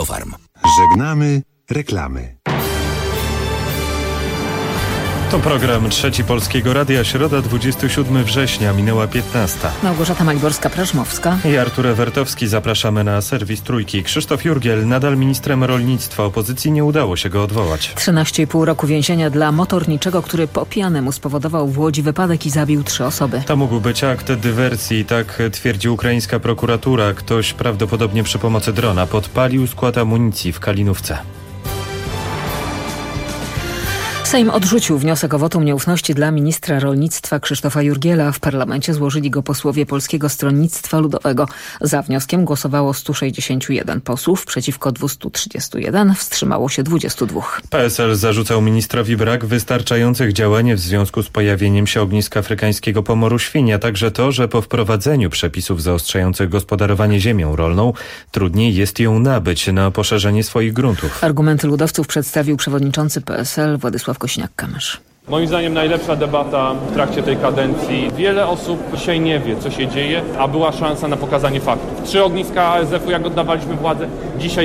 Farm. Żegnamy reklamy. To program Trzeci Polskiego Radia, środa 27 września, minęła 15. Małgorzata Maliborska-Prażmowska I Artur Ewertowski. Zapraszamy na serwis Trójki. Krzysztof Jurgiel, nadal ministrem rolnictwa. Opozycji nie udało się go odwołać. 13,5 roku więzienia dla motorniczego, który po pijanemu spowodował w Łodzi wypadek i zabił 3 osoby. To mógł być akt dywersji, tak twierdzi ukraińska prokuratura. Ktoś prawdopodobnie przy pomocy drona podpalił skład amunicji w Kalinówce. Sejm odrzucił wniosek o wotum nieufności dla ministra rolnictwa Krzysztofa Jurgiela. W parlamencie złożyli go posłowie Polskiego Stronnictwa Ludowego. Za wnioskiem głosowało 161 posłów, przeciwko 231, wstrzymało się 22. PSL zarzucał ministrowi brak wystarczających działań w związku z pojawieniem się ogniska afrykańskiego pomoru świń, a także to, że po wprowadzeniu przepisów zaostrzających gospodarowanie ziemią rolną trudniej jest ją nabyć na poszerzenie swoich gruntów. Argumenty ludowców przedstawił przewodniczący PSL Władysław Kosiniak-Kamysz. Moim zdaniem najlepsza debata w trakcie tej kadencji. Wiele osób dzisiaj nie wie, co się dzieje, a była szansa na pokazanie faktów. 3 ogniska ASF-u, jak oddawaliśmy władzę, dzisiaj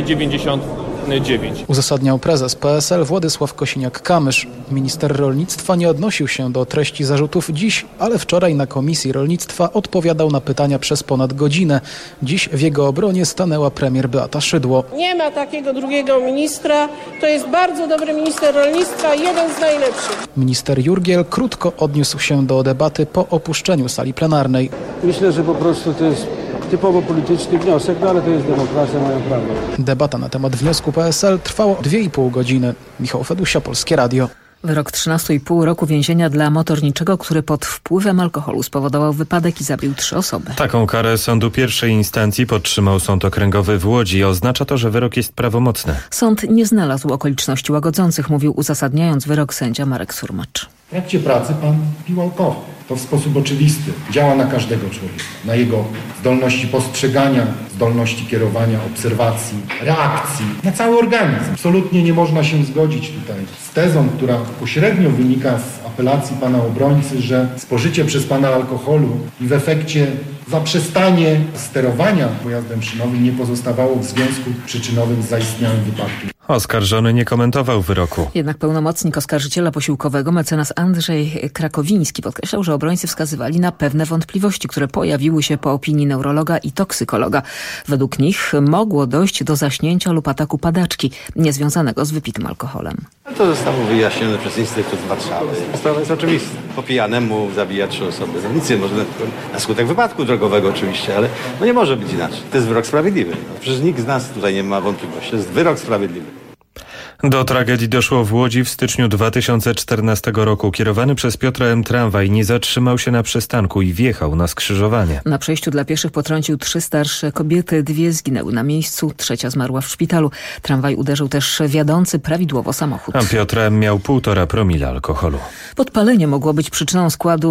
99. Uzasadniał prezes PSL Władysław Kosiniak-Kamysz. Minister rolnictwa nie odnosił się do treści zarzutów dziś, ale wczoraj na Komisji Rolnictwa odpowiadał na pytania przez ponad godzinę. Dziś w jego obronie stanęła premier Beata Szydło. Nie ma takiego drugiego ministra. To jest bardzo dobry minister rolnictwa, jeden z najlepszych. Minister Jurgiel krótko odniósł się do debaty po opuszczeniu sali plenarnej. Myślę, że po prostu to jest typowo polityczny wniosek, ale to jest demokracja, mają prawo. Debata na temat wniosku PSL trwała 2,5 godziny. Michał Fedusia, Polskie Radio. Wyrok 13,5 roku więzienia dla motorniczego, który pod wpływem alkoholu spowodował wypadek i zabił 3 osoby. Taką karę sądu pierwszej instancji podtrzymał Sąd Okręgowy w Łodzi. Oznacza to, że wyrok jest prawomocny. Sąd nie znalazł okoliczności łagodzących, mówił uzasadniając wyrok sędzia Marek Surmacz. W trakcie pracy pan pił alkohol. To w sposób oczywisty działa na każdego człowieka, na jego zdolności postrzegania, zdolności kierowania, obserwacji, reakcji, na cały organizm. Absolutnie nie można się zgodzić tutaj z tezą, która pośrednio wynika z apelacji pana obrońcy, że spożycie przez pana alkoholu i w efekcie zaprzestanie sterowania pojazdem szynowym nie pozostawało w związku przyczynowym z zaistniałym wypadkiem. Oskarżony nie komentował wyroku. Jednak pełnomocnik oskarżyciela posiłkowego mecenas Andrzej Krakowiński podkreślał, że obrońcy wskazywali na pewne wątpliwości, które pojawiły się po opinii neurologa i toksykologa. Według nich mogło dojść do zaśnięcia lub ataku padaczki niezwiązanego z wypitym alkoholem. To zostało wyjaśnione przez Instytut Warszawy. Sprawa jest oczywista. Po pijanemu zabija 3 osoby. Nic nie może, na skutek wypadku drogowego oczywiście, ale nie może być inaczej. To jest wyrok sprawiedliwy. Przecież nikt z nas tutaj nie ma wątpliwości. To jest wyrok sprawiedliwy. Do tragedii doszło w Łodzi w styczniu 2014 roku. Kierowany przez Piotra M. tramwaj nie zatrzymał się na przystanku i wjechał na skrzyżowanie. Na przejściu dla pieszych potrącił 3 starsze kobiety, 2 zginęły na miejscu, 3 zmarła w szpitalu. Tramwaj uderzył też wiadący prawidłowo samochód. A Piotr M. miał 1,5 promila alkoholu. Podpalenie mogło być przyczyną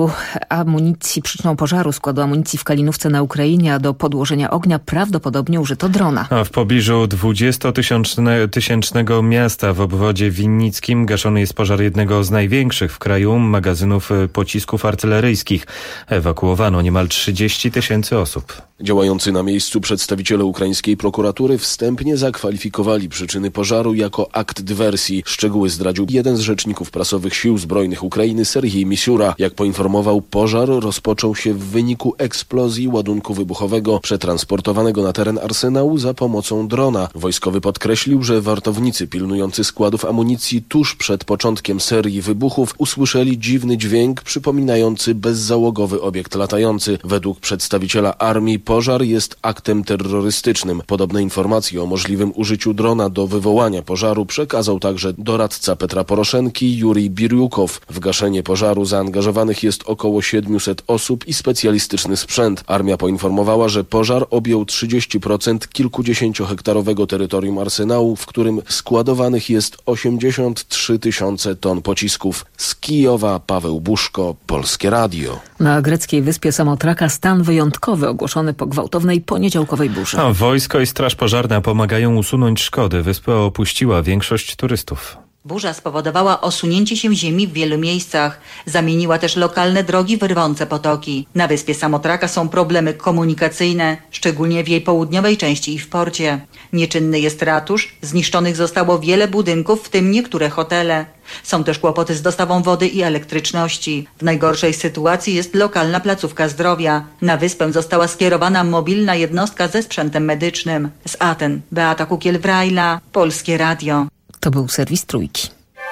pożaru składu amunicji w Kalinówce na Ukrainie, a do podłożenia ognia prawdopodobnie użyto drona. A w pobliżu 20-tysięcznego miasta w obwodzie winnickim gaszony jest pożar jednego z największych w kraju magazynów pocisków artyleryjskich. Ewakuowano niemal 30 000 osób. Działający na miejscu przedstawiciele ukraińskiej prokuratury wstępnie zakwalifikowali przyczyny pożaru jako akt dywersji. Szczegóły zdradził jeden z rzeczników prasowych Sił Zbrojnych Ukrainy, Serhiej Misiura. Jak poinformował, pożar rozpoczął się w wyniku eksplozji ładunku wybuchowego przetransportowanego na teren arsenału za pomocą drona. Wojskowy podkreślił, że wartownicy pilnujący składów amunicji tuż przed początkiem serii wybuchów usłyszeli dziwny dźwięk przypominający bezzałogowy obiekt latający. Według przedstawiciela armii pożar jest aktem terrorystycznym. Podobne informacje o możliwym użyciu drona do wywołania pożaru przekazał także doradca Petra Poroszenki Jurij Biriukow. W gaszenie pożaru zaangażowanych jest około 700 osób i specjalistyczny sprzęt. Armia poinformowała, że pożar objął 30% kilkudziesięciohektarowego terytorium arsenału, w którym składowanych jest 83 000 ton pocisków. Z Kijowa Paweł Buszko, Polskie Radio. Na greckiej wyspie Samotraka stan wyjątkowy ogłoszony po gwałtownej poniedziałkowej burzy. Wojsko i Straż Pożarna pomagają usunąć szkody. Wyspę opuściła większość turystów. Burza spowodowała osunięcie się ziemi w wielu miejscach. Zamieniła też lokalne drogi w rwące potoki. Na wyspie Samotraka są problemy komunikacyjne, szczególnie w jej południowej części i w porcie. Nieczynny jest ratusz, zniszczonych zostało wiele budynków, w tym niektóre hotele. Są też kłopoty z dostawą wody i elektryczności. W najgorszej sytuacji jest lokalna placówka zdrowia. Na wyspę została skierowana mobilna jednostka ze sprzętem medycznym. Z Aten, Beata Kukiel-Wrajla, Polskie Radio. To był serwis Trójki.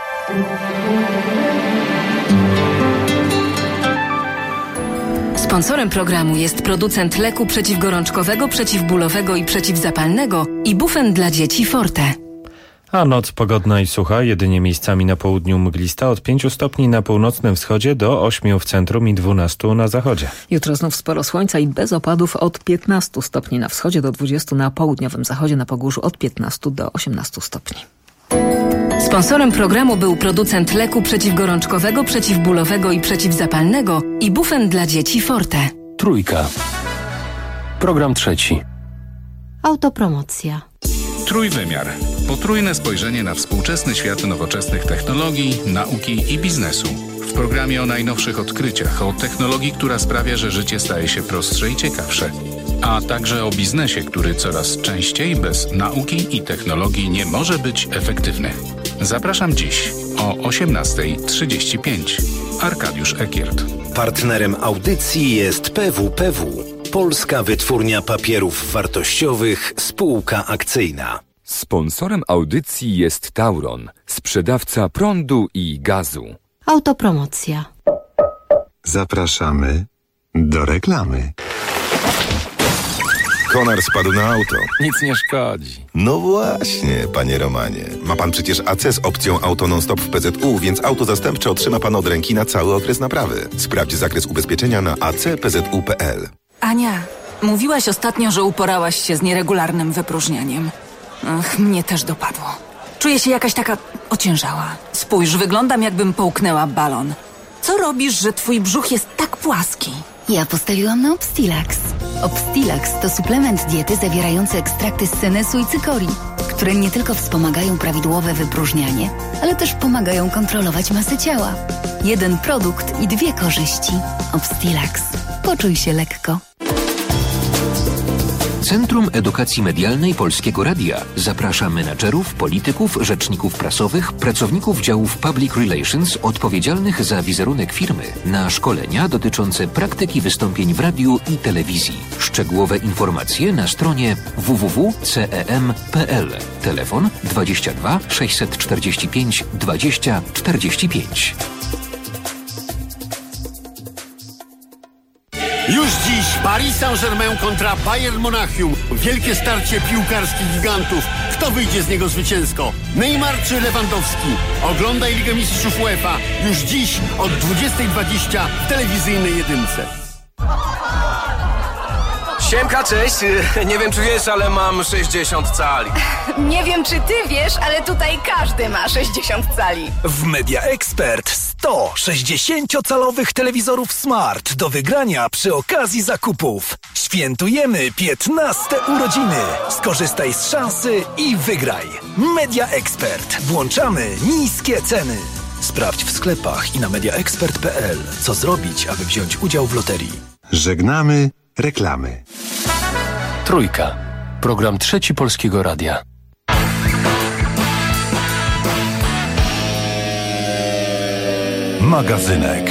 Sponsorem programu jest producent leku przeciwgorączkowego, przeciwbólowego i przeciwzapalnego Ibufen dla dzieci Forte. A noc pogodna i sucha, jedynie miejscami na południu mglista, od 5 stopni na północnym wschodzie do 8 w centrum i 12 na zachodzie. Jutro znów sporo słońca i bez opadów, od 15 stopni na wschodzie do 20 na południowym zachodzie, na Pogórzu od 15 do 18 stopni. Sponsorem programu był producent leku przeciwgorączkowego, przeciwbólowego i przeciwzapalnego Ibufen dla dzieci Forte. Trójka. Program trzeci. Autopromocja. Trójwymiar. Potrójne spojrzenie na współczesny świat nowoczesnych technologii, nauki i biznesu. W programie o najnowszych odkryciach, o technologii, która sprawia, że życie staje się prostsze i ciekawsze. A także o biznesie, który coraz częściej bez nauki i technologii nie może być efektywny. Zapraszam dziś o 18:35. Arkadiusz Ekiert. Partnerem audycji jest PWPW, Polska Wytwórnia Papierów Wartościowych, spółka akcyjna. Sponsorem audycji jest Tauron, sprzedawca prądu i gazu. Autopromocja. Zapraszamy do reklamy. Konar spadł na auto. Nic nie szkodzi. No właśnie, panie Romanie. Ma pan przecież AC z opcją Auto Non-Stop w PZU, więc auto zastępcze otrzyma pan od ręki na cały okres naprawy. Sprawdź zakres ubezpieczenia na acpzu.pl. Ania, mówiłaś ostatnio, że uporałaś się z nieregularnym wypróżnianiem. Ach, mnie też dopadło. Czuję się jakaś taka ociężała. Spójrz, wyglądam jakbym połknęła balon. Co robisz, że twój brzuch jest tak płaski? Ja postawiłam na Obstilax. Obstilax to suplement diety zawierający ekstrakty z senesu i cykorii, które nie tylko wspomagają prawidłowe wypróżnianie, ale też pomagają kontrolować masę ciała. Jeden produkt i 2 korzyści. Obstilax. Poczuj się lekko. Centrum Edukacji Medialnej Polskiego Radia zaprasza menadżerów, polityków, rzeczników prasowych, pracowników działów Public Relations odpowiedzialnych za wizerunek firmy na szkolenia dotyczące praktyki wystąpień w radiu i telewizji. Szczegółowe informacje na stronie www.cem.pl. Telefon 22 645 20 45. Już dziś Paris Saint-Germain kontra Bayern Monachium. Wielkie starcie piłkarskich gigantów. Kto wyjdzie z niego zwycięsko? Neymar czy Lewandowski? Oglądaj Ligę Mistrzów UEFA już dziś od 20:20 w telewizyjnej jedynce. Siemka, cześć. Nie wiem, czy wiesz, ale mam 60 cali. Nie wiem, czy ty wiesz, ale tutaj każdy ma 60 cali. W Media Expert 100 60-calowych telewizorów smart do wygrania przy okazji zakupów. Świętujemy 15 urodziny. Skorzystaj z szansy i wygraj. Media Expert. Włączamy niskie ceny. Sprawdź w sklepach i na mediaexpert.pl, co zrobić, aby wziąć udział w loterii. Żegnamy reklamy. Trójka. Program trzeci Polskiego Radia. Magazynek.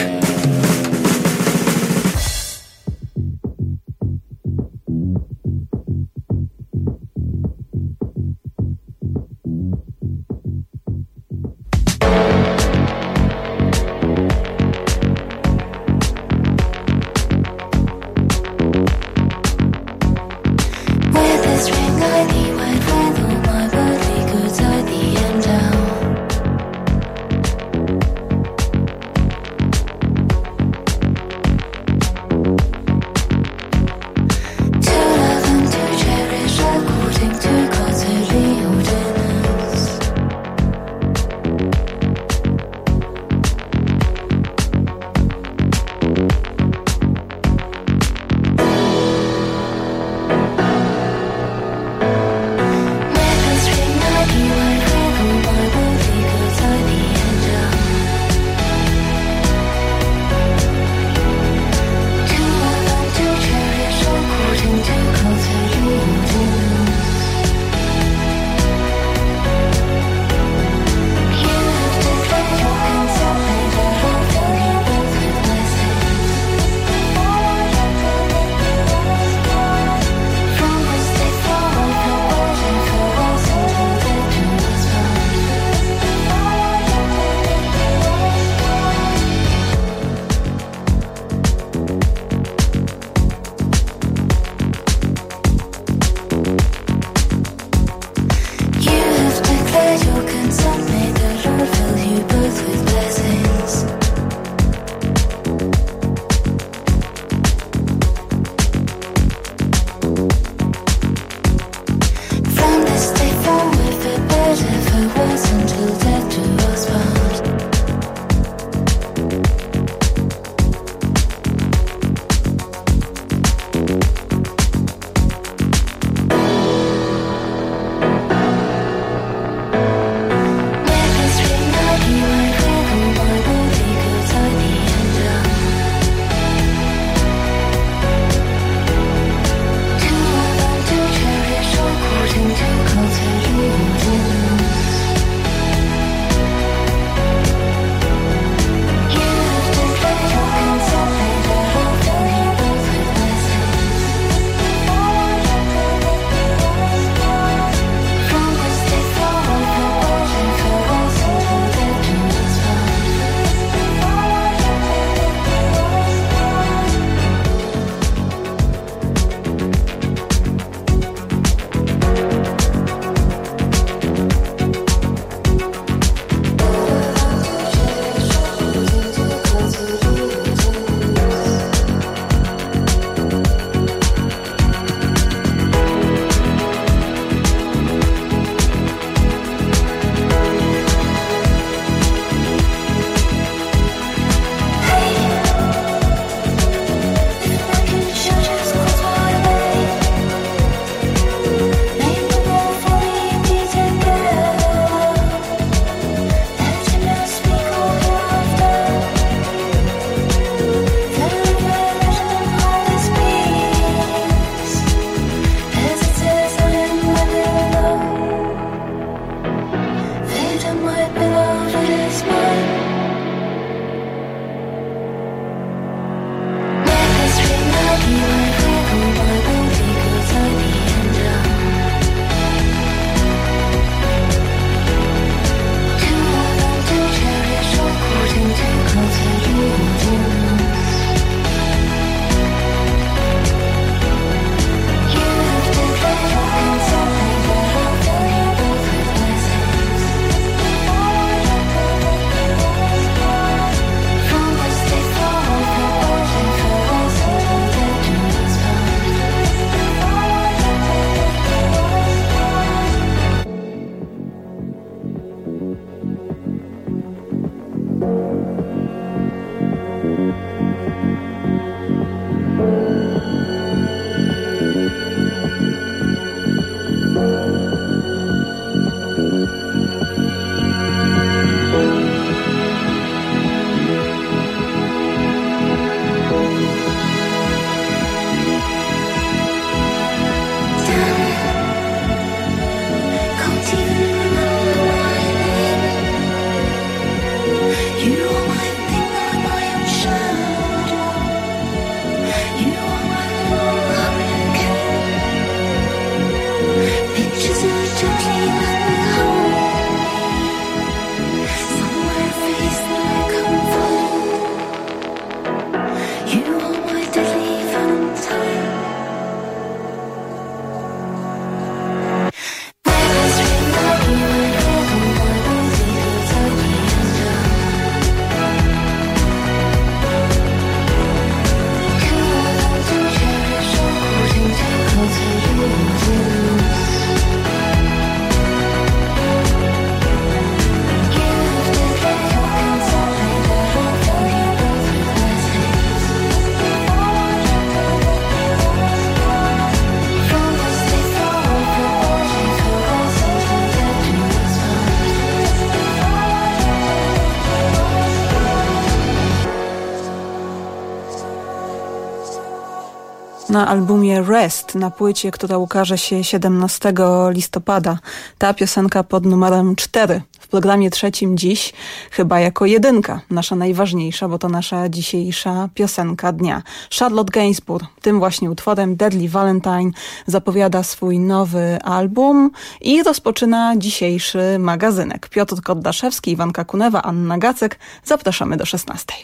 na albumie Rest, na płycie, która ukaże się 17 listopada. Ta piosenka pod numerem 4. W programie trzecim dziś chyba jako jedynka, nasza najważniejsza, bo to nasza dzisiejsza piosenka dnia. Charlotte Gainsbourg tym właśnie utworem Deadly Valentine zapowiada swój nowy album i rozpoczyna dzisiejszy magazynek. Piotr Kordaszewski, Iwanka Kunewa, Anna Gacek. Zapraszamy do 16.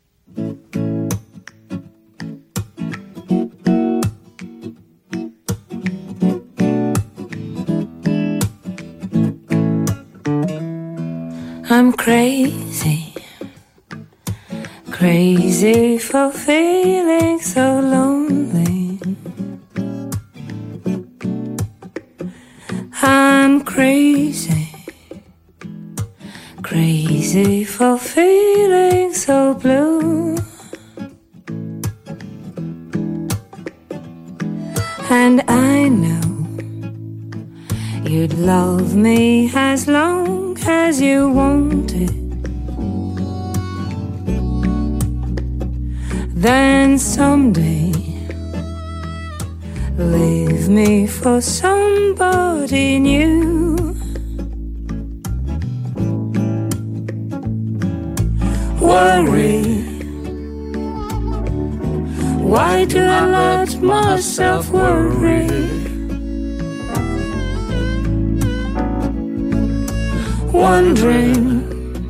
I'm crazy, crazy for feeling so lonely. I'm crazy, crazy for feeling so blue. And I know you'd love me as long as you wanted. Then someday leave me for somebody new. Worry, why do I let myself worry? Wondering,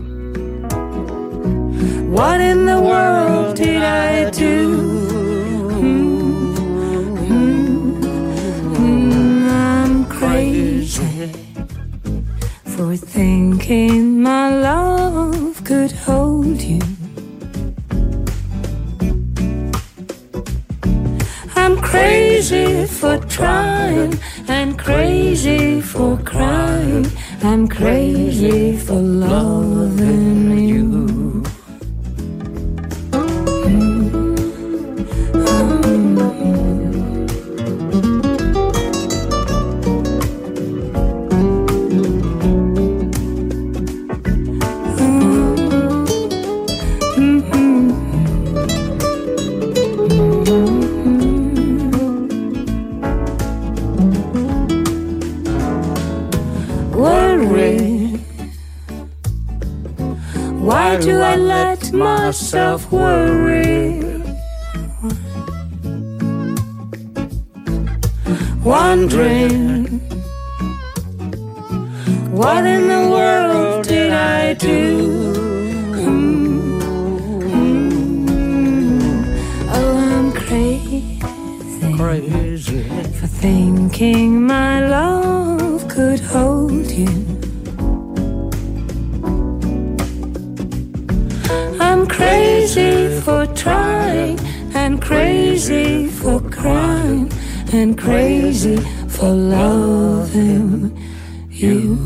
what in the world did I do? I'm crazy for thinking my love could hold you. I'm crazy for trying and crazy for crying. I'm crazy for loving you. Why do I let myself worry? Wondering, what in the world did I do? Oh, I'm crazy for thinking my love could hold you. I'm crazy for trying and crazy for crying and crazy for loving you.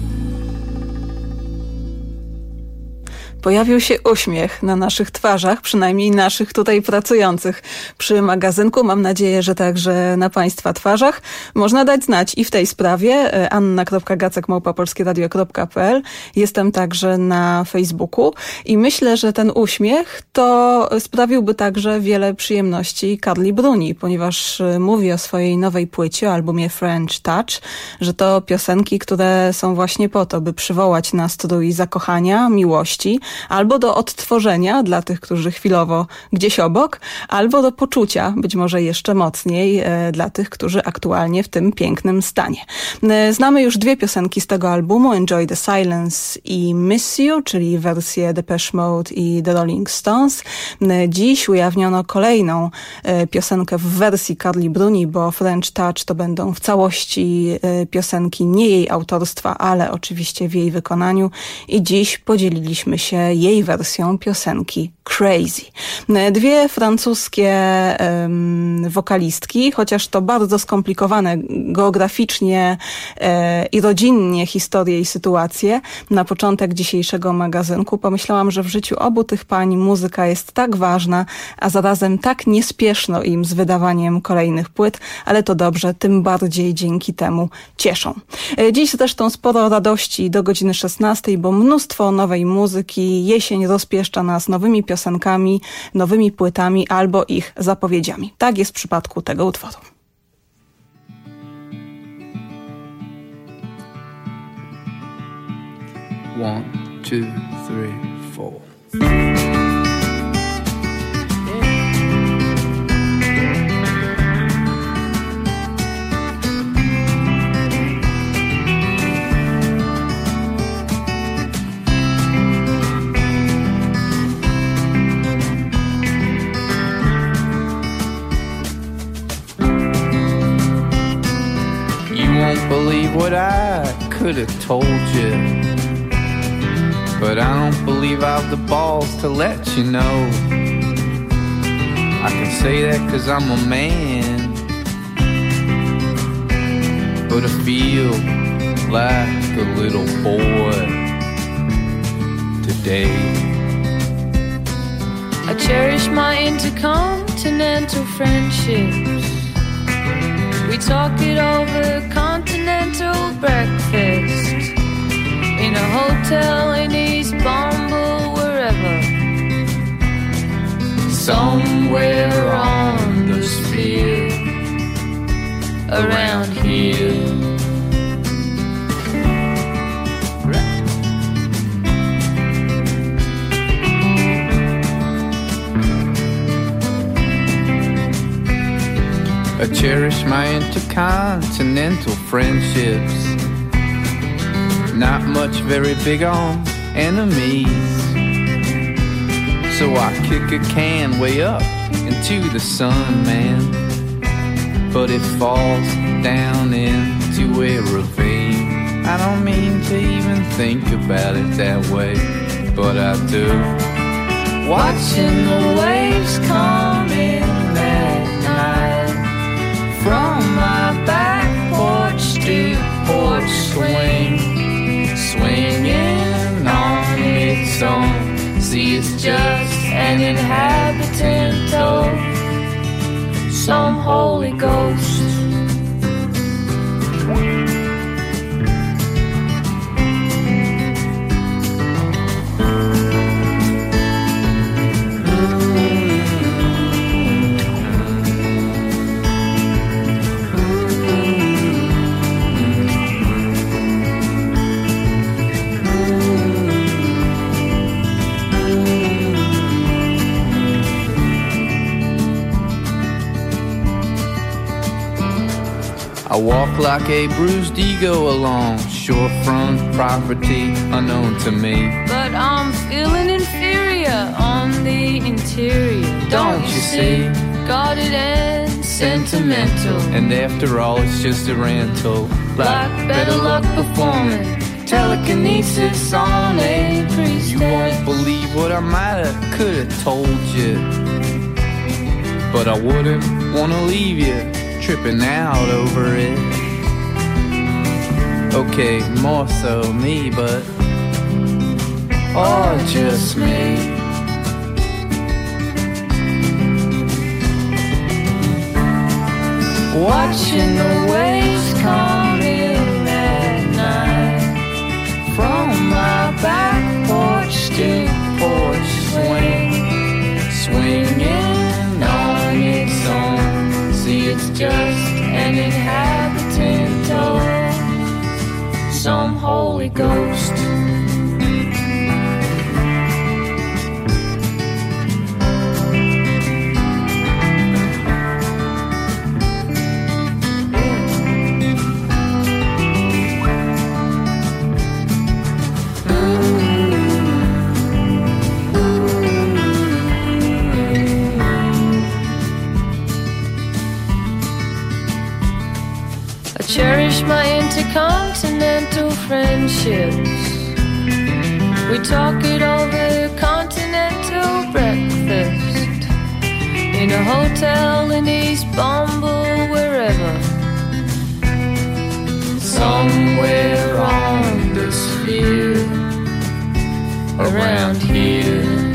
Pojawił się uśmiech na naszych twarzach, przynajmniej naszych tutaj pracujących przy magazynku. Mam nadzieję, że także na Państwa twarzach. Można dać znać i w tej sprawie. anna.gacek@polskieradio.pl. Jestem także na Facebooku i myślę, że ten uśmiech to sprawiłby także wiele przyjemności Carli Bruni, ponieważ mówi o swojej nowej płycie, o albumie French Touch, że to piosenki, które są właśnie po to, by przywołać nastrój zakochania, miłości, albo do odtworzenia dla tych, którzy chwilowo gdzieś obok, albo do poczucia, być może jeszcze mocniej, dla tych, którzy aktualnie w tym pięknym stanie. Znamy już dwie piosenki z tego albumu, Enjoy the Silence i Miss You, czyli wersje Depeche Mode i The Rolling Stones. Dziś ujawniono kolejną piosenkę w wersji Carli Bruni, bo French Touch to będą w całości piosenki nie jej autorstwa, ale oczywiście w jej wykonaniu i dziś podzieliliśmy się jej wersją piosenki Crazy. Dwie francuskie wokalistki, chociaż to bardzo skomplikowane geograficznie i rodzinnie historie i sytuacje. Na początek dzisiejszego magazynku pomyślałam, że w życiu obu tych pań muzyka jest tak ważna, a zarazem tak niespieszno im z wydawaniem kolejnych płyt, ale to dobrze, tym bardziej dzięki temu cieszą. Dziś zresztą sporo radości do godziny 16, bo mnóstwo nowej muzyki i jesień rozpieszcza nas nowymi piosenkami, nowymi płytami albo ich zapowiedziami. Tak jest w przypadku tego utworu. One, two, three, four. You won't believe what I could have told you, but I don't believe I've the balls to let you know. I can say that 'cause I'm a man, but I feel like a little boy today. I cherish my intercontinental friendships. We talk it over continental breakfast in a hotel in East Bumble, wherever. Somewhere on the sphere around here. I cherish my intercontinental friendships. Not much very big on enemies, so I kick a can way up into the sun, man, but it falls down into a ravine. I don't mean to even think about it that way, but I do. Watching the waves come in at night, from my back porch to porch swing, swinging on its own. See, it's just an inhabitant of some Holy Ghost. I walk like a bruised ego along shorefront property unknown to me. But I'm feeling inferior on the interior. Don't you see? Guarded and sentimental. And after all, it's just a rental. Like better luck performing telekinesis on a priestess. You won't believe what I might have, could have told you, but I wouldn't want to leave you tripping out over it. Okay, more so me, but or just me. Watching the waves come in at night, from my back porch to porch swing, swinging on its own. See, it's just an inhabitant of some Holy Ghost. Cherish my intercontinental friendships. We talk it over continental breakfast in a hotel in East Bumble, wherever. Somewhere on the sphere around here.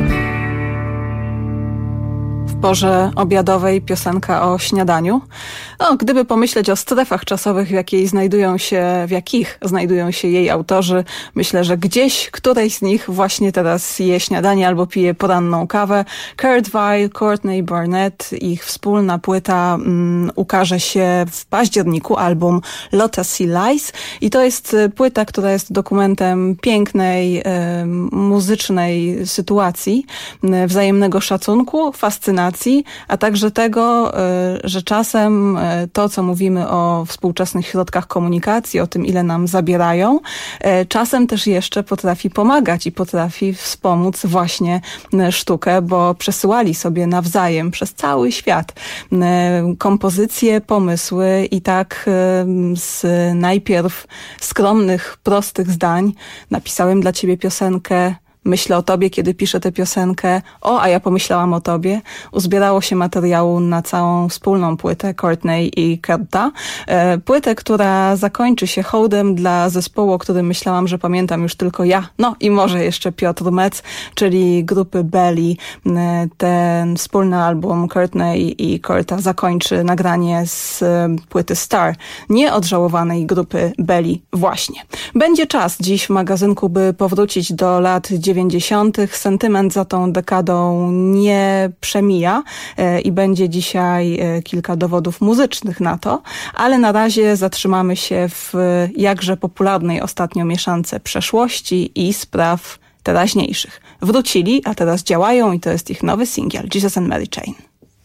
W porze obiadowej piosenka o śniadaniu. Gdyby pomyśleć o strefach czasowych, w jakich znajdują się jej autorzy, myślę, że gdzieś któreś z nich właśnie teraz je śniadanie albo pije poranną kawę. Kurt Weill, Courtney Barnett, ich wspólna płyta ukaże się w październiku, album Lotta Sea Lies, i to jest płyta, która jest dokumentem pięknej, muzycznej sytuacji, wzajemnego szacunku, fascynacji, a także tego, że czasem to, co mówimy o współczesnych środkach komunikacji, o tym, ile nam zabierają, czasem też jeszcze potrafi pomagać i potrafi wspomóc właśnie sztukę, bo przesyłali sobie nawzajem przez cały świat kompozycje, pomysły i tak z najpierw skromnych, prostych zdań napisałem dla ciebie piosenkę, myślę o tobie, kiedy piszę tę piosenkę, a ja pomyślałam o tobie. Uzbierało się materiału na całą wspólną płytę Courtney i Kurta. Płytę, która zakończy się hołdem dla zespołu, o którym myślałam, że pamiętam już tylko ja. I może jeszcze Piotr Metz, czyli grupy Belly. Ten wspólny album Courtney i Kurta zakończy nagranie z płyty Star, nieodżałowanej grupy Belly właśnie. Będzie czas dziś w magazynku, by powrócić do lat 90. Sentyment za tą dekadą nie przemija i będzie dzisiaj kilka dowodów muzycznych na to, ale na razie zatrzymamy się w jakże popularnej ostatnio mieszance przeszłości i spraw teraźniejszych. Wrócili, a teraz działają i to jest ich nowy singiel Jesus and Mary Chain.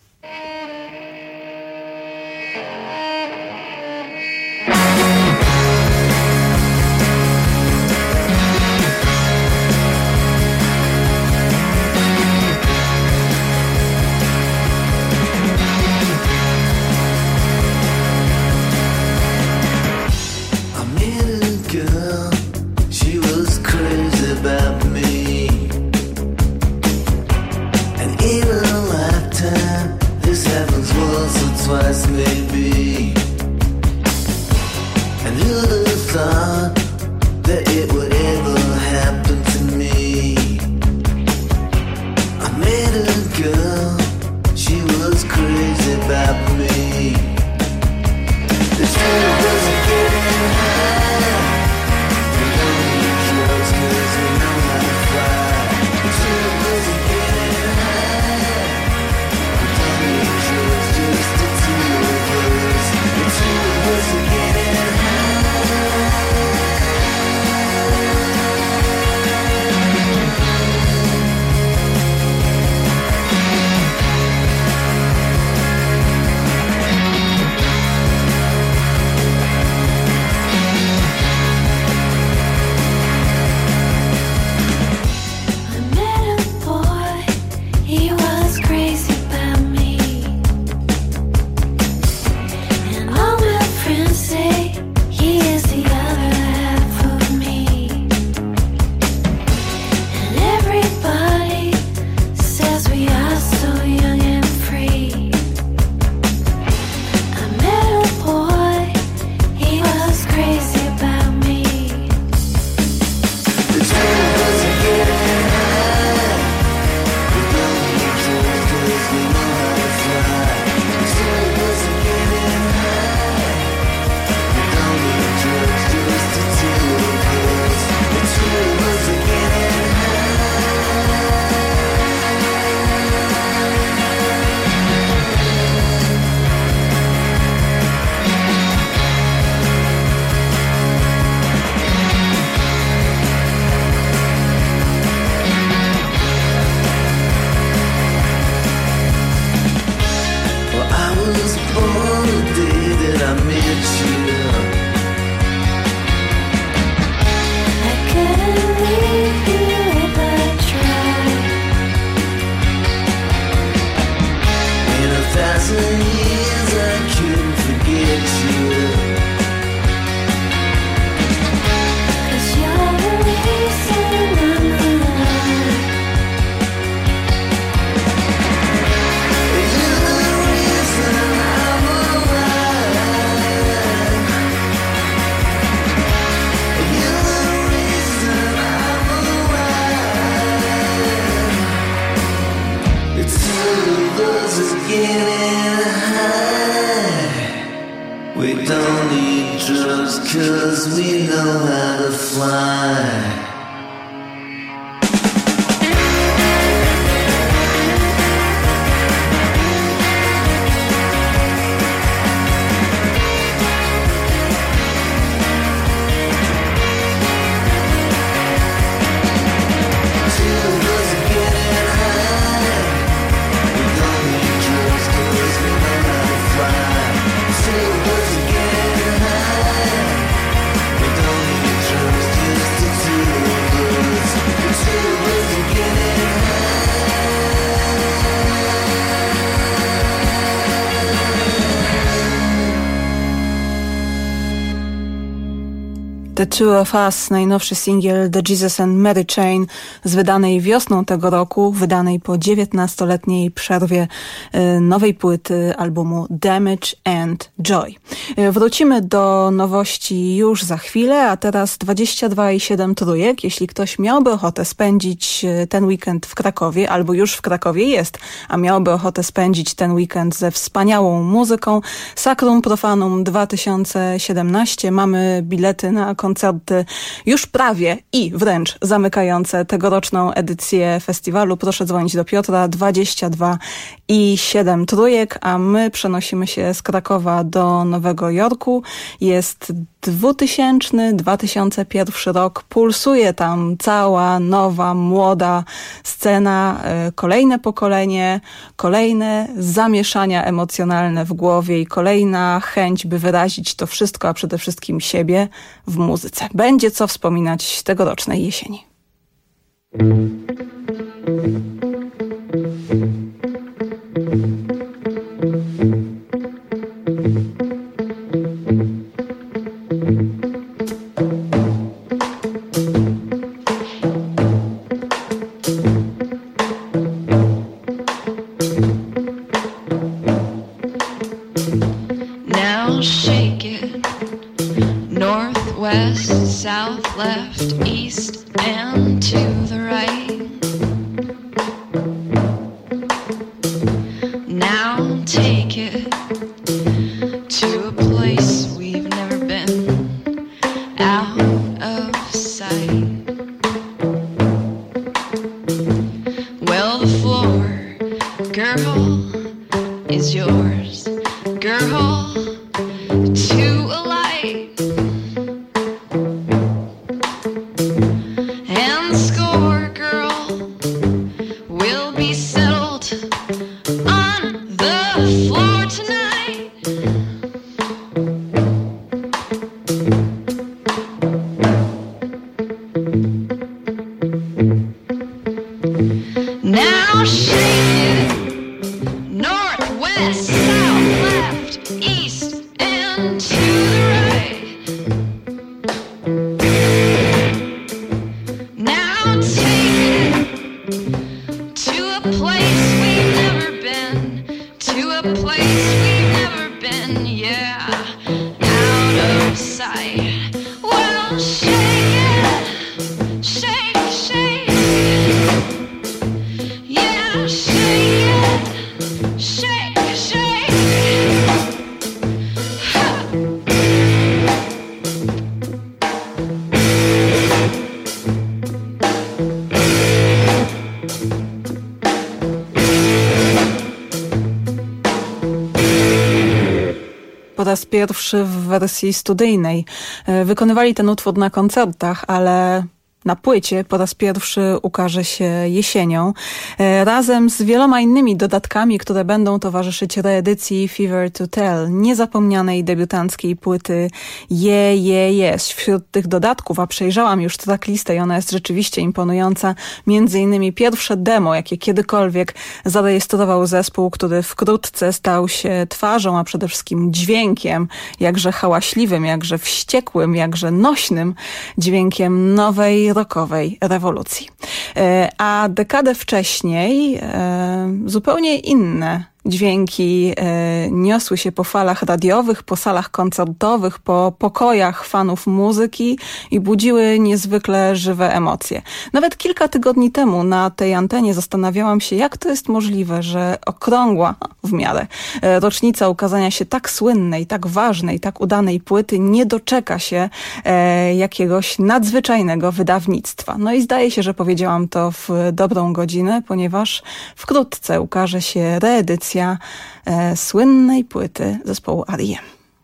Twice maybe, and who'd have thought that it would ever happen to me? I met a girl, she was crazy about me. The truth wasn't getting high, we don't need drugs 'cause we know how to fly. The truth wasn't getting high, we don't need drugs just to two of us. The truth wasn't getting high. we know how to fly. The Two of Us, najnowszy singiel The Jesus and Mary Chain z wydanej wiosną tego roku, wydanej po 19-letniej przerwie nowej płyty albumu Damage and Joy. Wrócimy do nowości już za chwilę, a teraz 22,7 trójek. Jeśli ktoś miałby ochotę spędzić ten weekend w Krakowie, albo już w Krakowie jest, a miałby ochotę spędzić ten weekend ze wspaniałą muzyką, Sacrum Profanum 2017. Mamy bilety na koncerty już prawie i wręcz zamykające tegoroczną edycję festiwalu. Proszę dzwonić do Piotra 22,7 trójek, a my przenosimy się z Krakowa do Nowego Jorku. Jest 2001 rok. Pulsuje tam cała nowa, młoda scena. Kolejne pokolenie, kolejne zamieszania emocjonalne w głowie i kolejna chęć, by wyrazić to wszystko, a przede wszystkim siebie w muzyce. Będzie co wspominać tegorocznej jesieni. Now shake it. North, west, south, left, east, and to the right. Now take it to a place we've never been, out of sight. Well, the floor, girl, is yours, girl, to a light. And the score, girl, will be settled on the floor tonight. Now shake it. North, west, south, left, east, and to the right. Now take it to a place we've never been, to a place we've never been, yeah, out of sight. Well, shake it, shake, shake, yeah, shake it, shake, shake. Po raz pierwszy w wersji studyjnej. Wykonywali ten utwór na koncertach, ale na płycie po raz pierwszy ukaże się jesienią, razem z wieloma innymi dodatkami, które będą towarzyszyć reedycji Fever to Tell, niezapomnianej debiutanckiej płyty Yes. Wśród tych dodatków, a przejrzałam już tracklistę i ona jest rzeczywiście imponująca, między innymi pierwsze demo, jakie kiedykolwiek zarejestrował zespół, który wkrótce stał się twarzą, a przede wszystkim dźwiękiem, jakże hałaśliwym, jakże wściekłym, jakże nośnym dźwiękiem nowej rockowej rewolucji. A dekadę wcześniej zupełnie inne dźwięki niosły się po falach radiowych, po salach koncertowych, po pokojach fanów muzyki i budziły niezwykle żywe emocje. Nawet kilka tygodni temu na tej antenie zastanawiałam się, jak to jest możliwe, że okrągła w miarę rocznica ukazania się tak słynnej, tak ważnej, tak udanej płyty nie doczeka się jakiegoś nadzwyczajnego wydawnictwa. No i zdaje się, że powiedziałam to w dobrą godzinę, ponieważ wkrótce ukaże się reedycja słynnej płyty zespołu R.E.M.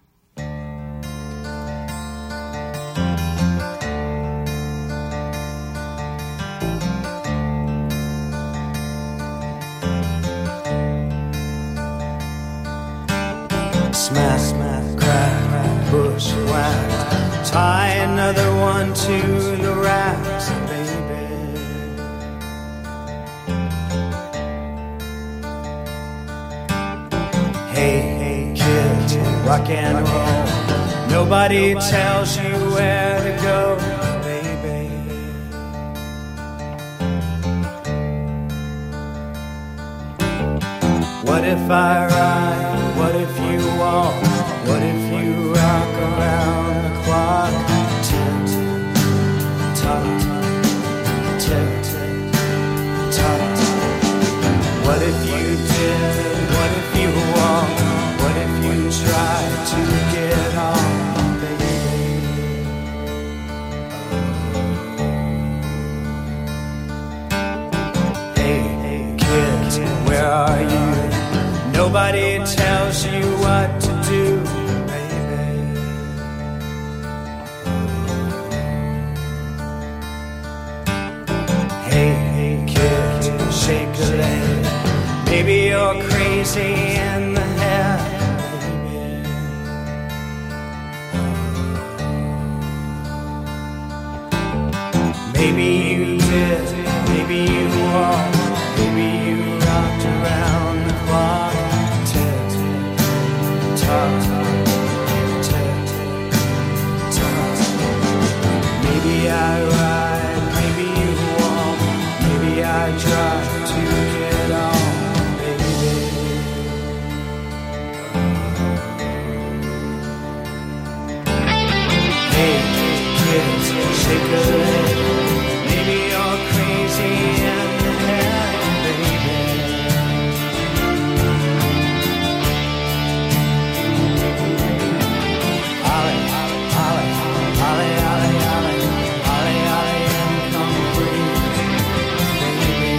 Smack, smack, crack, bush whack. Tie another one to the racks, baby. Hey, hey, kids, rock and roll. Nobody tells you where to go, baby. What if I ride? What if you walk? What if you rock around the clock? Tick, tock, tick, tock. What if you did? What if you walk? What if you try to get on, baby? Hey, kids, where are you? Nobody tells you what to do, baby. Hey, kid, shake a leg. Maybe you're crazy in the head, baby. Maybe you did, maybe you walked, maybe you rocked around the clock. Maybe I ride, maybe you walk, maybe I try to get on, baby. Hey, kids, shake a leg. Maybe you're crazy in the head, baby. Ollie, Ollie, Ollie, Ollie, Ollie, Ollie, Ollie, and come free, baby.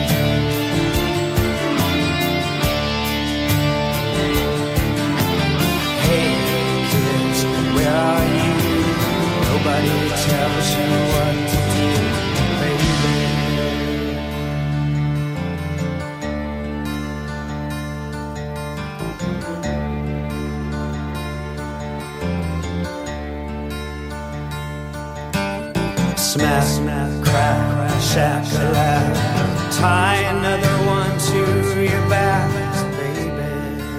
Hey, kids, where are you? Nobody tells you what to do, baby. Smack, smack, crack, shack-a-lack. Tie another one to your back, baby.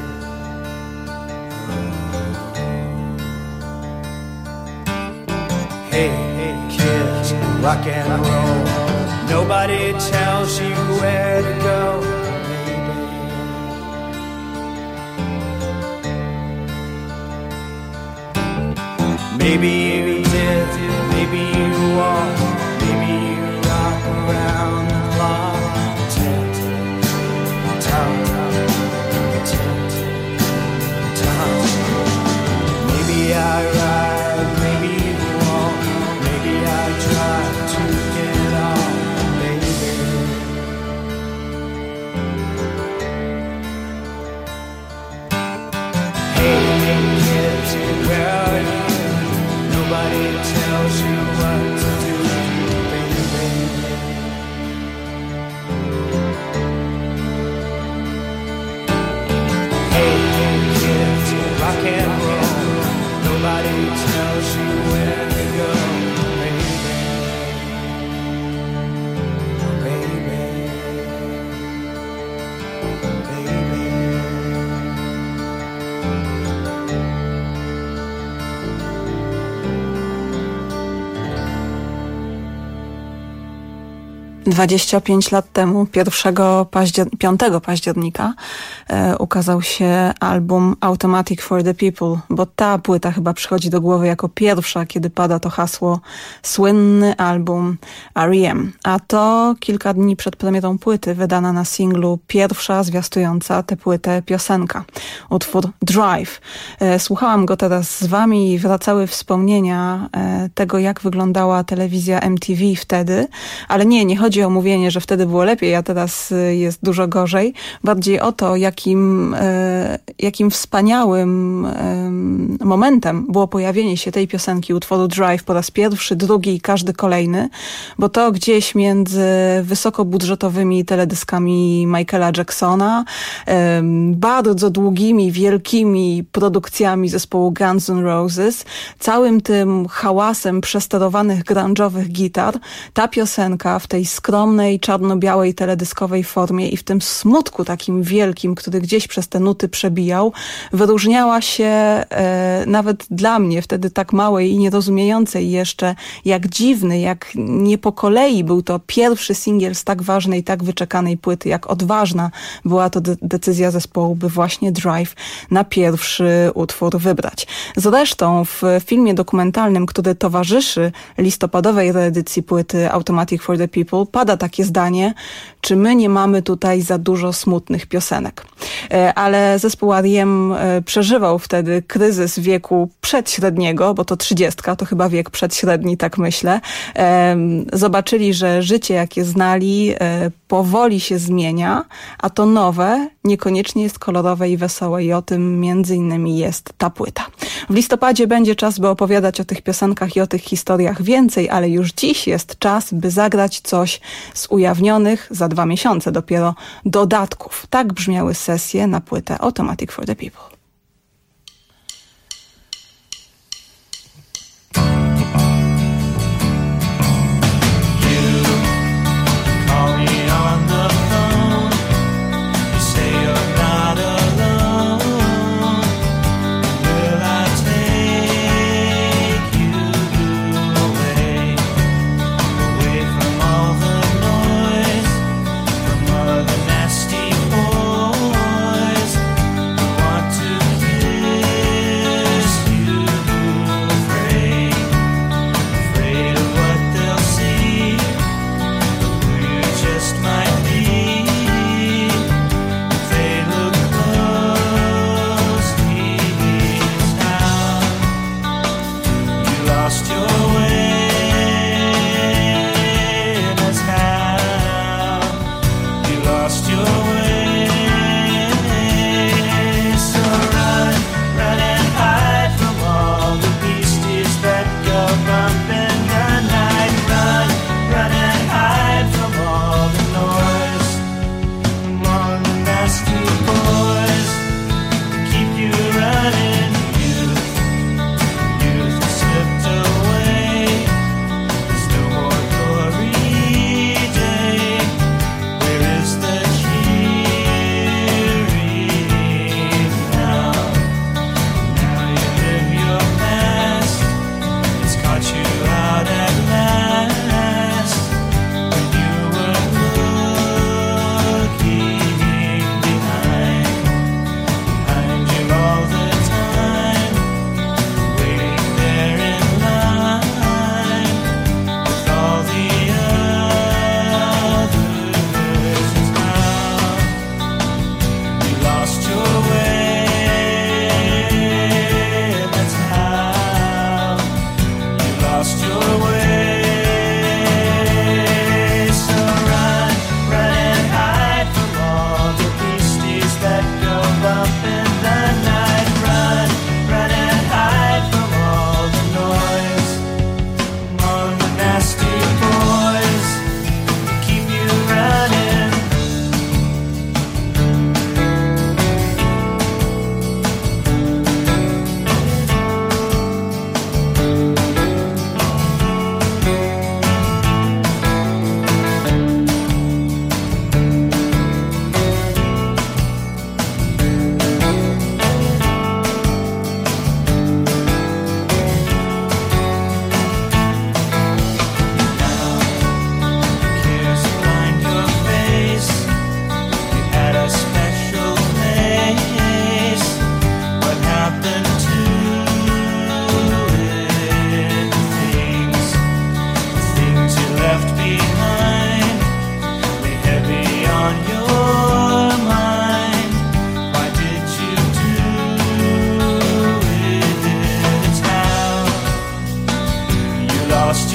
Hey, hey, kids, rock and roll. Nobody tells you where to go, baby. Maybe you did, maybe you walked, maybe you rock around the clock. Tick, tock, tick, tock. Maybe I ride, maybe you walk, maybe I try to get on, baby. Hey, kids, where are you? Nobody 25 lat temu, 5 października, ukazał się album Automatic for the People, bo ta płyta chyba przychodzi do głowy jako pierwsza, kiedy pada to hasło słynny album R.E.M. A to kilka dni przed premierą płyty wydana na singlu pierwsza zwiastująca tę płytę piosenka, utwór Drive. Słuchałam go teraz z wami i wracały wspomnienia tego, jak wyglądała telewizja MTV wtedy, ale nie chodzi o mówienie, że wtedy było lepiej, a teraz jest dużo gorzej. Bardziej o to, jakim wspaniałym momentem było pojawienie się tej piosenki, utworu Drive po raz pierwszy, drugi i każdy kolejny, bo to gdzieś między wysokobudżetowymi teledyskami Michaela Jacksona, bardzo długimi, wielkimi produkcjami zespołu Guns N' Roses, całym tym hałasem przesterowanych grunge'owych gitar, ta piosenka w tej skromnej, czarno-białej teledyskowej formie i w tym smutku takim wielkim, który gdzieś przez te nuty przebijał, wyróżniała się nawet dla mnie, wtedy tak małej i nierozumiejącej jeszcze, jak dziwny, jak nie po kolei był to pierwszy singiel z tak ważnej, tak wyczekanej płyty, jak odważna była to decyzja zespołu, by właśnie Drive na pierwszy utwór wybrać. Zresztą w filmie dokumentalnym, który towarzyszy listopadowej reedycji płyty Automatic for the People, pada takie zdanie, czy my nie mamy tutaj za dużo smutnych piosenek. Ale zespół R.E.M. przeżywał wtedy kryzys wieku przedśredniego, bo to 30, to chyba wiek przedśredni, tak myślę. Zobaczyli, że życie, jakie znali, powoli się zmienia, a to nowe niekoniecznie jest kolorowe i wesołe i o tym między innymi jest ta płyta. W listopadzie będzie czas, by opowiadać o tych piosenkach i o tych historiach więcej, ale już dziś jest czas, by zagrać coś z ujawnionych za 2 miesiące dopiero dodatków. Tak brzmiały sesje na płytę Automatic for the People.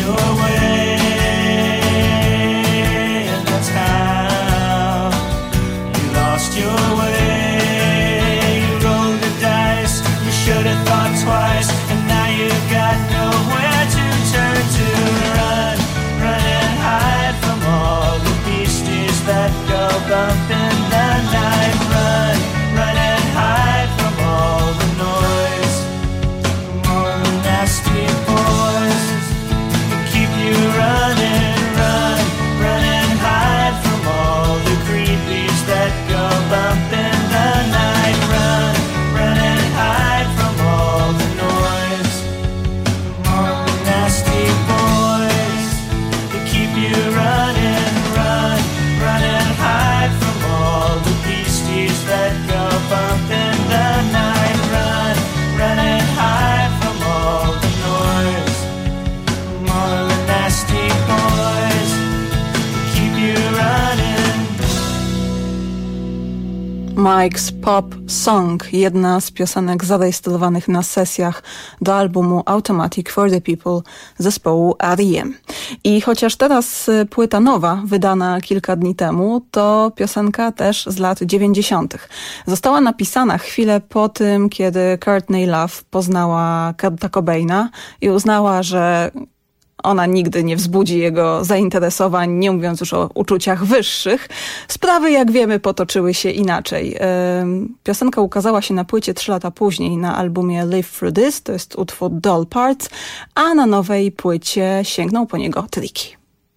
your way, and that's how you lost your way. You rolled the dice, you should have thought twice, and now you've got nowhere to turn to. Run, run and hide from all the beasties that go bump in the night. Run, run and hide from all the noise, from all the nasty boys that keep you running. Run, run and hide from all the creepies that go bump in the night. Run, run and hide from all the noise, from all the nasty boys that keep you running. Run, run and hide from all the beasties that go bump in the night. Run, run and hide from all the noise, from all the nasty boys that keep you running. Mike's Pop Song, jedna z piosenek zarejestrowanych na sesjach do albumu Automatic for the People zespołu R.E.M. I chociaż teraz płyta nowa, wydana kilka dni temu, to piosenka też z lat 90. Została napisana chwilę po tym, kiedy Courtney Love poznała Kurta Cobaina i uznała, że ona nigdy nie wzbudzi jego zainteresowań, nie mówiąc już o uczuciach wyższych. Sprawy, jak wiemy, potoczyły się inaczej. Piosenka ukazała się na płycie 3 lata później na albumie Live Through This, to jest utwór Doll Parts, a na nowej płycie sięgnął po niego Tricky.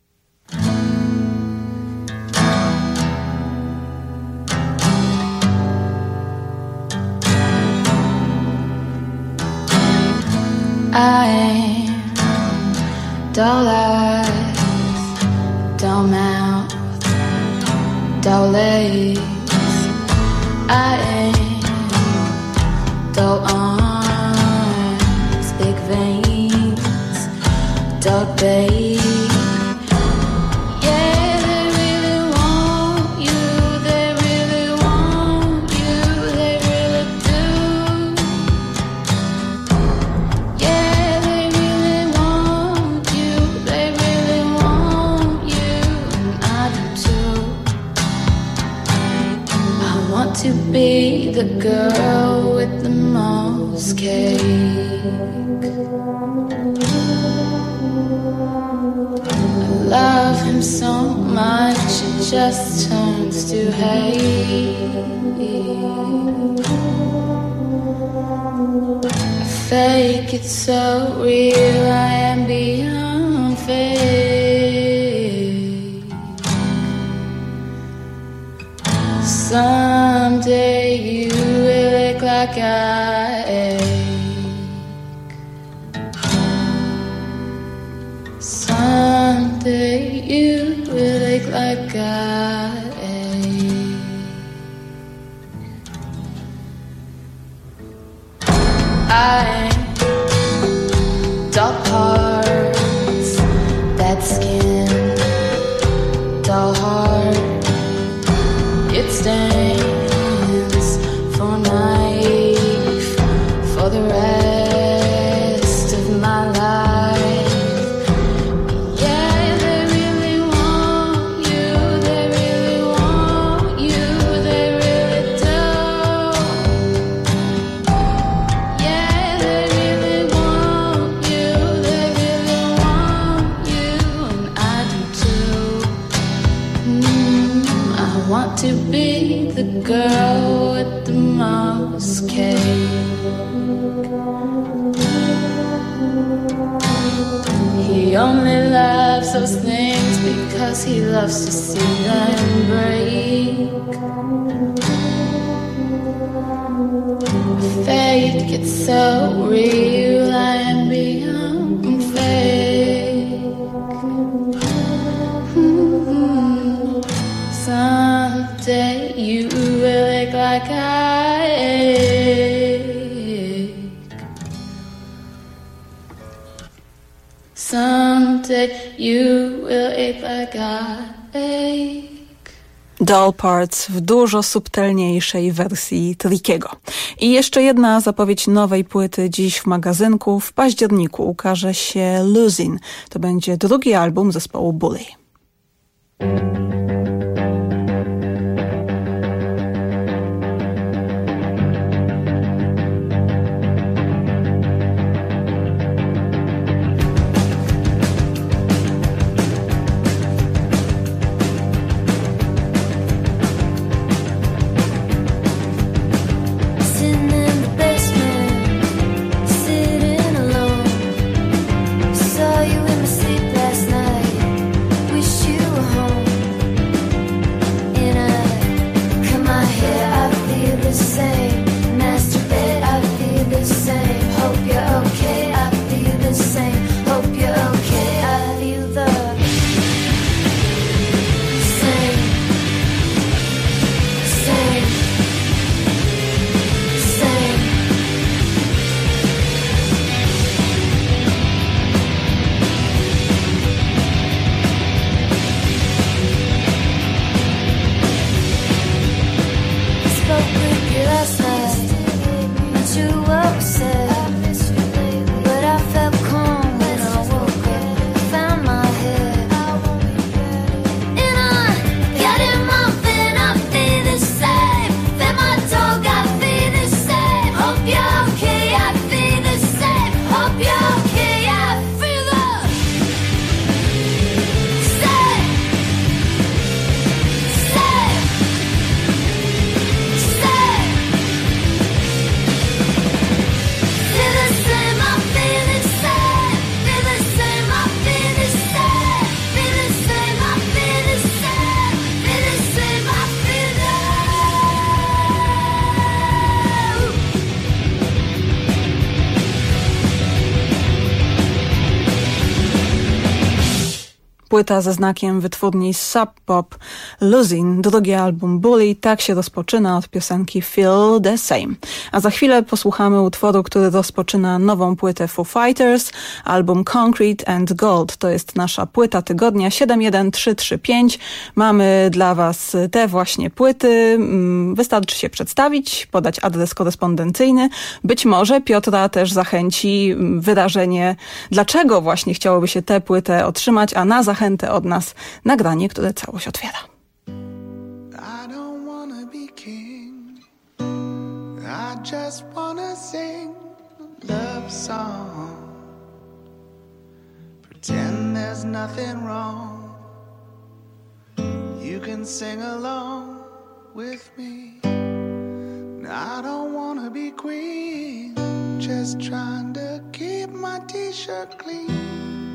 Dull eyes, dull mouth, dull legs. I am dull arms, big veins, dull babe. Yeah, they really want you, they really want you, they really do. Yeah, they really want you, they really want you, and I do too. I want to be the girl with the most cake. I love him so much it just turns to hate. I fake it so real, I am beyond fake. Someday you will look like I ache. Someday you will look like I ache. I dull parts, that skin, dull heart. It stands for knife for the rest of my life. Yeah, they really want you, they really want you, they really do. Yeah, they really want you, they really want you, and I do too. I want to be the girl with the most cake. He only loves those things because he loves to see them break. Fate gets so real, I am beyond fake. Someday you will look like I ache. Someday you will ache like I ache. Doll Parts w dużo subtelniejszej wersji Trickiego. I jeszcze jedna zapowiedź nowej płyty dziś w magazynku. W październiku ukaże się Losing. To będzie drugi album zespołu Bully. Płyta ze znakiem wytwórni Sub Pop, Losing, drugi album Bully, tak się rozpoczyna od piosenki Feel the Same. A za chwilę posłuchamy utworu, który rozpoczyna nową płytę Foo Fighters, album Concrete and Gold. To jest nasza płyta tygodnia 71335. Mamy dla Was te właśnie płyty. Wystarczy się przedstawić, podać adres korespondencyjny. Być może Piotra też zachęci wyrażenie, dlaczego właśnie chciałoby się tę płytę otrzymać, a na zachętę od nas nagranie, które całość otwiera. I don't wanna be king. I just wanna sing a love song. Pretend there's nothing wrong. You can sing along with me. I don't wanna be queen. Just trying to keep my t-shirt clean.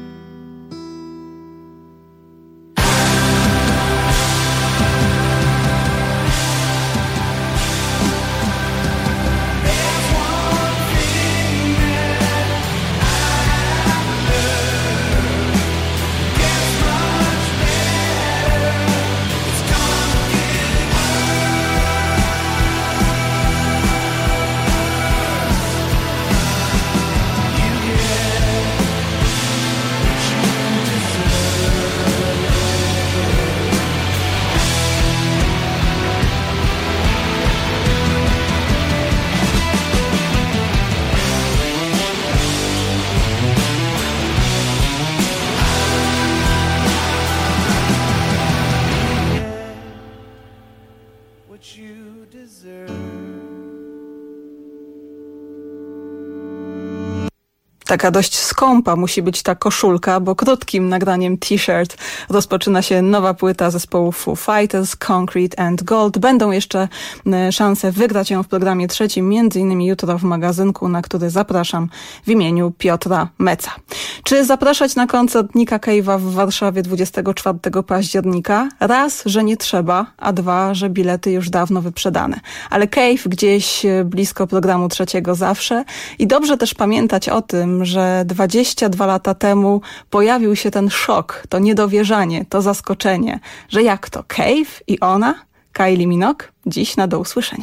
Taka dość skąpa musi być ta koszulka, bo krótkim nagraniem t-shirt rozpoczyna się nowa płyta zespołu Foo Fighters, Concrete and Gold. Będą jeszcze szanse wygrać ją w programie trzecim, między innymi jutro w magazynku, na który zapraszam w imieniu Piotra Meca. Czy zapraszać na koncert Nicka Cave'a w Warszawie 24 października? Raz, że nie trzeba, a dwa, że bilety już dawno wyprzedane. Ale Cave gdzieś blisko programu trzeciego zawsze i dobrze też pamiętać o tym, że 22 lata temu pojawił się ten szok, to niedowierzanie, to zaskoczenie, że jak to Cave i ona, Kylie Minogue, dziś na do usłyszenia.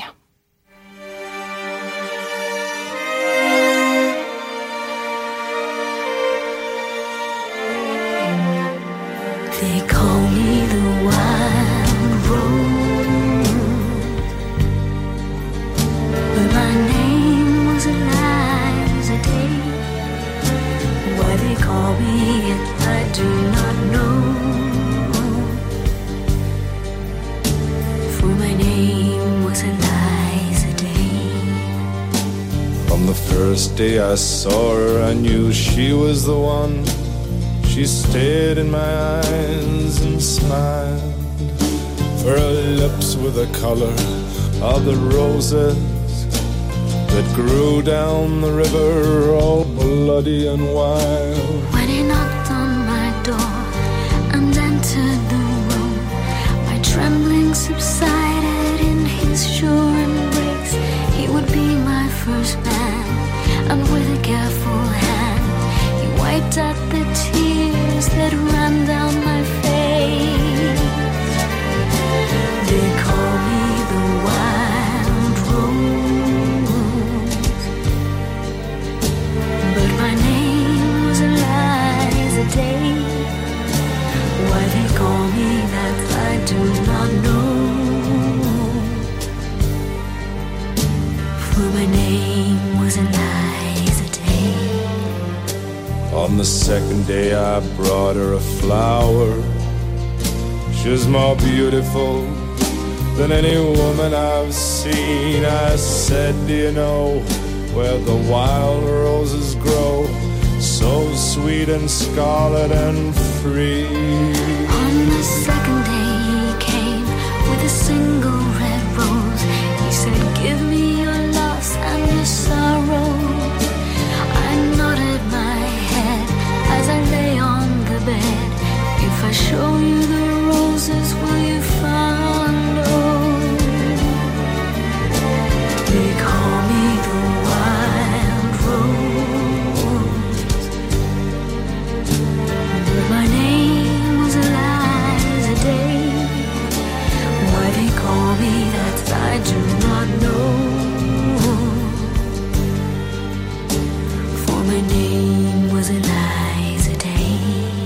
They call me the wild But my name was Eliza Day. Why they call me it, I do not know. For my name was Eliza Day. From the first day I saw her, I knew she was the one. She stared in my eyes and smiled. For her lips were the color of the roses that grew down the river, all bloody and wild. When he knocked on my door and entered the room, my trembling subsided in his sure embrace. He would be my first man, and with a careful hand he wiped out the tears that ran down my face. They call me the wild rose, but my name was Eliza Day. Why they call me that I do not know. For my name was Eliza Day. On the second day I brought her a flower. She was more beautiful than any woman I've seen. I said, do you know where the wild roses grow, so sweet and scarlet and free? On the second day he came with a single red rose. He said, give me your loss and your sorrow. I nodded my head as I lay on the bed. If I show you the roses, will you follow? They call me the wild rose, but my name was Eliza Day. Why they call me that I do not know. For my name was Eliza Day.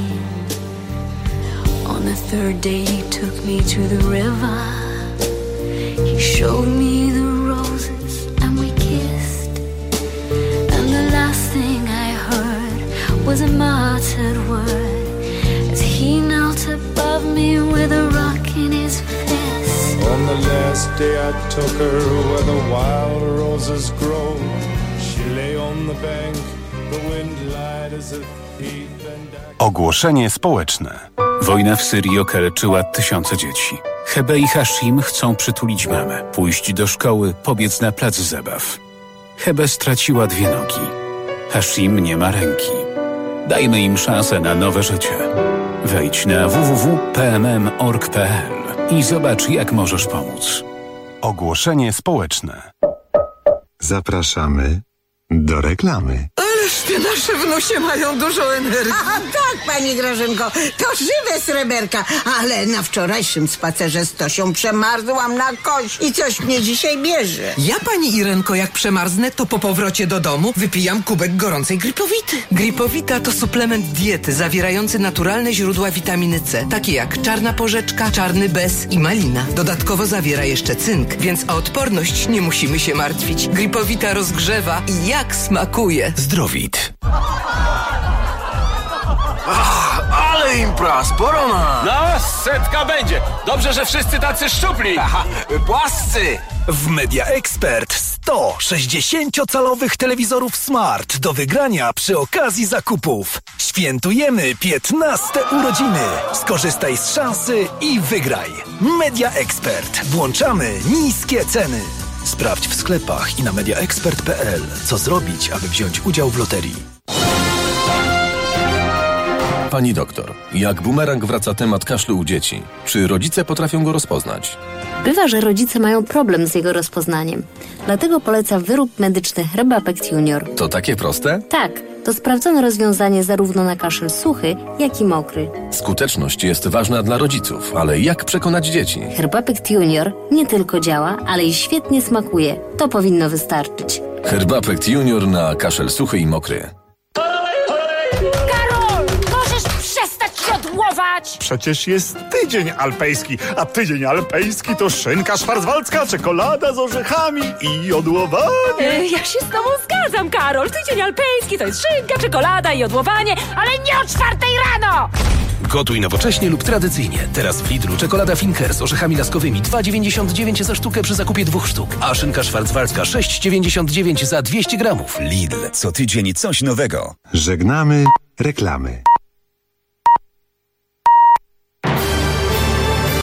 On the third day he took me to the river. He showed me the roses and we kissed. And the last thing I heard was a muttered word as he knelt above me with a rock in his fist. On the last day I took her where the wild roses grow. She lay on the bank, the wind lied as a thief and Ogłoszenie społeczne. Wojna w Syrii okaleczyła tysiące dzieci. Hebe i Hashim chcą przytulić mamę, pójść do szkoły, pobiec na plac zabaw. Hebe straciła 2 nogi. Hashim nie ma ręki. Dajmy im szansę na nowe życie. Wejdź na www.pmm.org.pl i zobacz, jak możesz pomóc. Ogłoszenie społeczne. Zapraszamy do reklamy. Ależ te nasze wnusie mają dużo energii. A tak, pani Grażynko, to żywe sreberka, ale na wczorajszym spacerze z Tosią przemarzłam na kość i coś mnie dzisiaj bierze. Ja, pani Irenko, jak przemarznę, to po powrocie do domu wypijam kubek gorącej Gripowity. Gripowita to suplement diety zawierający naturalne źródła witaminy C, takie jak czarna porzeczka, czarny bez i malina. Dodatkowo zawiera jeszcze cynk, więc o odporność nie musimy się martwić. Gripowita rozgrzewa i jak smakuje. Zdrowit. Ale impra, sporo ma. No, 100 będzie. Dobrze, że wszyscy tacy szczupli. Aha, płascy. W Media Expert 100 60-calowych telewizorów Smart do wygrania przy okazji zakupów. Świętujemy 15 urodziny. Skorzystaj z szansy i wygraj. Media Expert. Włączamy niskie ceny. Sprawdź w sklepach i na mediaexpert.pl, co zrobić, aby wziąć udział w loterii. Pani doktor, jak bumerang wraca temat kaszlu u dzieci. Czy rodzice potrafią go rozpoznać? Bywa, że rodzice mają problem z jego rozpoznaniem. Dlatego poleca wyrób medyczny Herbapect Junior. To takie proste? Tak, to sprawdzone rozwiązanie zarówno na kaszel suchy, jak i mokry. Skuteczność jest ważna dla rodziców, ale jak przekonać dzieci? Herbapect Junior nie tylko działa, ale i świetnie smakuje. To powinno wystarczyć. Herbapect Junior na kaszel suchy i mokry. Karol, możesz przestać się odłączać! gotować? Przecież jest tydzień alpejski, a tydzień alpejski to szynka szwarcwaldzka, czekolada z orzechami i jodłowanie. Ja się z tobą zgadzam, Karol. Tydzień alpejski to jest szynka, czekolada i jodłowanie, ale nie o 4 rano! Gotuj nowocześnie lub tradycyjnie. Teraz w Lidlu czekolada Finker z orzechami laskowymi 2,99 za sztukę przy zakupie 2 sztuk, a szynka szwarcwaldzka 6,99 za 200 gramów. Lidl, co tydzień coś nowego. Żegnamy reklamy.